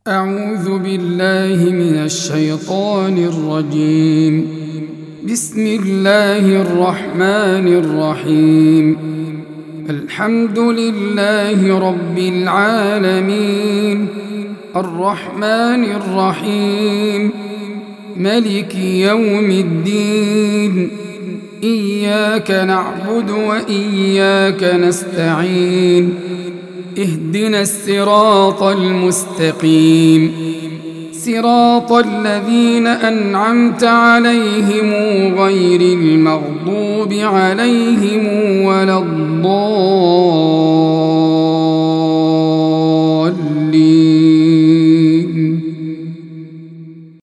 أعوذ بالله من الشيطان الرجيم. بسم الله الرحمن الرحيم. الحمد لله رب العالمين، الرحمن الرحيم، ملك يوم الدين. إياك نعبد وإياك نستعين. اهدنا الصراط المستقيم، صراط الذين أنعمت عليهم غير المغضوب عليهم ولا الضالين.